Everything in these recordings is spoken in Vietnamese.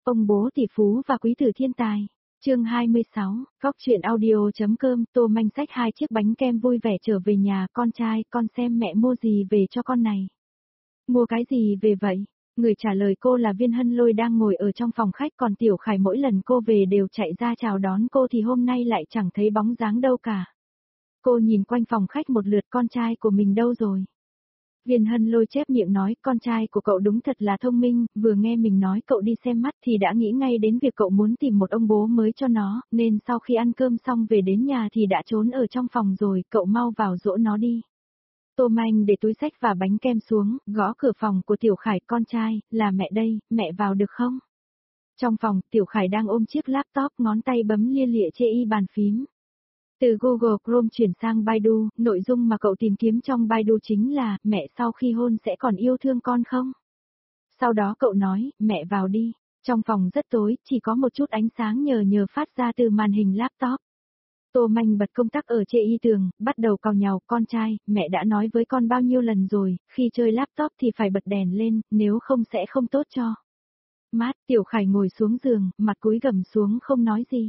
Ông bố tỷ phú và quý tử thiên tài. Chương 26, Góc truyện audio.com. Tô Manh xách 2 chiếc bánh kem vui vẻ trở về nhà. Con trai, con xem mẹ mua gì về cho con này. Mua cái gì về vậy? Người trả lời cô là Viên Hân Lôi đang ngồi ở trong phòng khách, còn Tiểu Khải mỗi lần cô về đều chạy ra chào đón cô thì hôm nay lại chẳng thấy bóng dáng đâu cả. Cô nhìn quanh phòng khách một lượt, con trai của mình đâu rồi? Viên Hân Lôi chép miệng nói, con trai của cậu đúng thật là thông minh, vừa nghe mình nói cậu đi xem mắt thì đã nghĩ ngay đến việc cậu muốn tìm một ông bố mới cho nó, nên sau khi ăn cơm xong về đến nhà thì đã trốn ở trong phòng rồi, cậu mau vào dỗ nó đi. Tô Manh để túi xách và bánh kem xuống, gõ cửa phòng của Tiểu Khải, con trai, là mẹ đây, mẹ vào được không? Trong phòng, Tiểu Khải đang ôm chiếc laptop, ngón tay bấm lia lịa trên bàn phím. Từ Google Chrome chuyển sang Baidu, nội dung mà cậu tìm kiếm trong Baidu chính là, mẹ sau khi hôn sẽ còn yêu thương con không? Sau đó cậu nói, mẹ vào đi. Trong phòng rất tối, chỉ có một chút ánh sáng nhờ phát ra từ màn hình laptop. Tô Manh bật công tắc ở trên tường, bắt đầu càu nhàu, con trai, mẹ đã nói với con bao nhiêu lần rồi, khi chơi laptop thì phải bật đèn lên, nếu không sẽ không tốt cho mắt. Tiểu Khải ngồi xuống giường, mặt cúi gằm xuống không nói gì.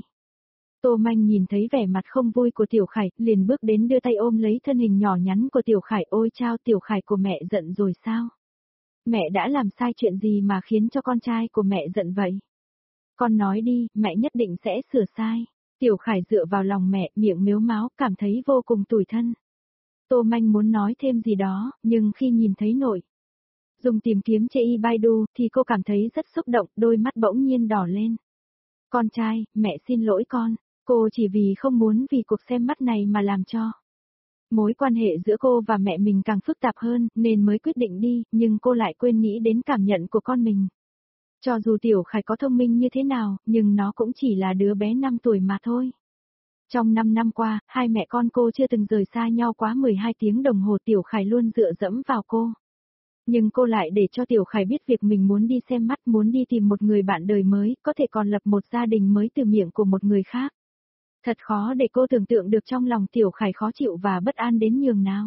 Tô Manh nhìn thấy vẻ mặt không vui của Tiểu Khải, liền bước đến đưa tay ôm lấy thân hình nhỏ nhắn của Tiểu Khải. Ôi chao, Tiểu Khải của mẹ giận rồi sao? Mẹ đã làm sai chuyện gì mà khiến cho con trai của mẹ giận vậy? Con nói đi, mẹ nhất định sẽ sửa sai. Tiểu Khải dựa vào lòng mẹ, miệng mếu máo, cảm thấy vô cùng tủi thân. Tô Manh muốn nói thêm gì đó, nhưng khi nhìn thấy nội dùng tìm kiếm trên Baidu thì cô cảm thấy rất xúc động, đôi mắt bỗng nhiên đỏ lên. Con trai, mẹ xin lỗi con. Cô chỉ vì không muốn vì cuộc xem mắt này mà làm cho mối quan hệ giữa cô và mẹ mình càng phức tạp hơn, nên mới quyết định đi, nhưng cô lại quên nghĩ đến cảm nhận của con mình. Cho dù Tiểu Khải có thông minh như thế nào, nhưng nó cũng chỉ là đứa bé 5 tuổi mà thôi. Trong 5 năm qua, hai mẹ con cô chưa từng rời xa nhau quá 12 tiếng đồng hồ. Tiểu Khải luôn dựa dẫm vào cô. Nhưng cô lại để cho Tiểu Khải biết việc mình muốn đi xem mắt, muốn đi tìm một người bạn đời mới, có thể còn lập một gia đình mới từ miệng của một người khác. Thật khó để cô tưởng tượng được trong lòng Tiểu Khải khó chịu và bất an đến nhường nào.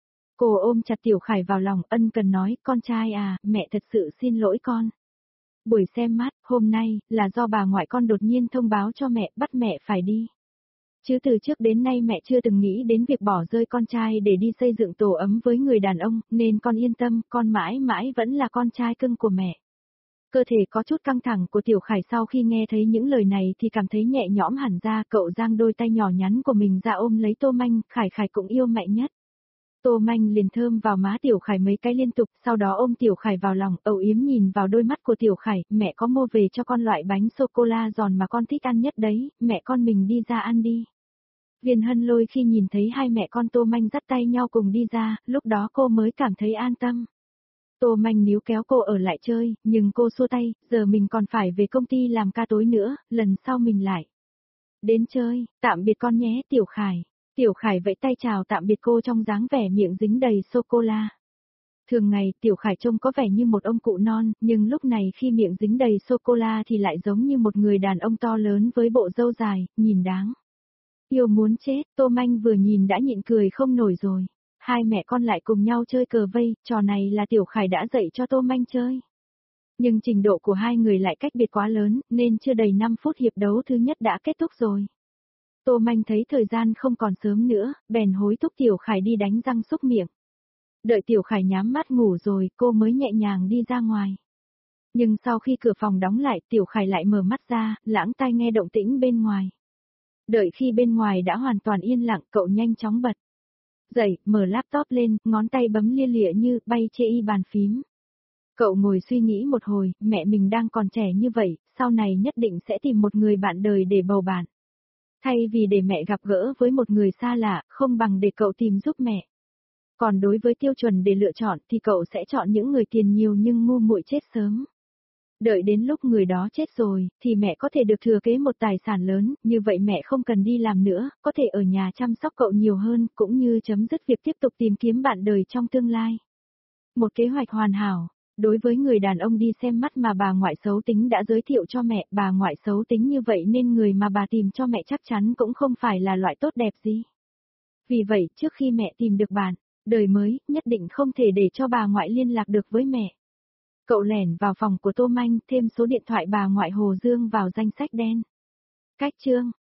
Cô ôm chặt Tiểu Khải vào lòng, ân cần nói, con trai à, mẹ thật sự xin lỗi con. Buổi xem mắt, hôm nay, là do bà ngoại con đột nhiên thông báo cho mẹ, bắt mẹ phải đi. Chứ từ trước đến nay mẹ chưa từng nghĩ đến việc bỏ rơi con trai để đi xây dựng tổ ấm với người đàn ông, nên con yên tâm, con mãi mãi vẫn là con trai cưng của mẹ. Cơ thể có chút căng thẳng của Tiểu Khải sau khi nghe thấy những lời này thì cảm thấy nhẹ nhõm hẳn ra, cậu giang đôi tay nhỏ nhắn của mình ra ôm lấy Tô Manh, Khải cũng yêu mẹ nhất. Tô Manh liền thơm vào má Tiểu Khải mấy cái liên tục, sau đó ôm Tiểu Khải vào lòng, âu yếm nhìn vào đôi mắt của Tiểu Khải, mẹ có mua về cho con loại bánh sô-cô-la giòn mà con thích ăn nhất đấy, mẹ con mình đi ra ăn đi. Viên Hân Lôi khi nhìn thấy hai mẹ con Tô Manh dắt tay nhau cùng đi ra, lúc đó cô mới cảm thấy an tâm. Tô Manh níu kéo cô ở lại chơi, nhưng cô xua tay, giờ mình còn phải về công ty làm ca tối nữa, lần sau mình lại đến chơi, tạm biệt con nhé Tiểu Khải. Tiểu Khải vẫy tay chào tạm biệt cô trong dáng vẻ miệng dính đầy sô-cô-la. Thường ngày Tiểu Khải trông có vẻ như một ông cụ non, nhưng lúc này khi miệng dính đầy sô-cô-la thì lại giống như một người đàn ông to lớn với bộ râu dài, nhìn đáng yêu muốn chết. Tô Manh vừa nhìn đã nhịn cười không nổi rồi. Hai mẹ con lại cùng nhau chơi cờ vây, trò này là Tiểu Khải đã dạy cho Tô Manh chơi. Nhưng trình độ của hai người lại cách biệt quá lớn, nên chưa đầy 5 phút hiệp đấu thứ nhất đã kết thúc rồi. Tô Manh thấy thời gian không còn sớm nữa, bèn hối thúc Tiểu Khải đi đánh răng súc miệng. Đợi Tiểu Khải nhắm mắt ngủ rồi, cô mới nhẹ nhàng đi ra ngoài. Nhưng sau khi cửa phòng đóng lại, Tiểu Khải lại mở mắt ra, lãng tai nghe động tĩnh bên ngoài. Đợi khi bên ngoài đã hoàn toàn yên lặng, cậu nhanh chóng bật dậy, mở laptop lên, ngón tay bấm lia lịa như bay trên bàn phím. Cậu ngồi suy nghĩ một hồi, mẹ mình đang còn trẻ như vậy, sau này nhất định sẽ tìm một người bạn đời để bầu bạn. Thay vì để mẹ gặp gỡ với một người xa lạ, không bằng để cậu tìm giúp mẹ. Còn đối với tiêu chuẩn để lựa chọn thì cậu sẽ chọn những người tiền nhiều nhưng ngu muội chết sớm. Đợi đến lúc người đó chết rồi, thì mẹ có thể được thừa kế một tài sản lớn, như vậy mẹ không cần đi làm nữa, có thể ở nhà chăm sóc cậu nhiều hơn, cũng như chấm dứt việc tiếp tục tìm kiếm bạn đời trong tương lai. Một kế hoạch hoàn hảo. Đối với người đàn ông đi xem mắt mà bà ngoại xấu tính đã giới thiệu cho mẹ, bà ngoại xấu tính như vậy nên người mà bà tìm cho mẹ chắc chắn cũng không phải là loại tốt đẹp gì. Vì vậy, trước khi mẹ tìm được bạn đời mới, nhất định không thể để cho bà ngoại liên lạc được với mẹ. Cậu lẻn vào phòng của Tô Manh, thêm số điện thoại bà ngoại Hồ Dương vào danh sách đen. Cách chương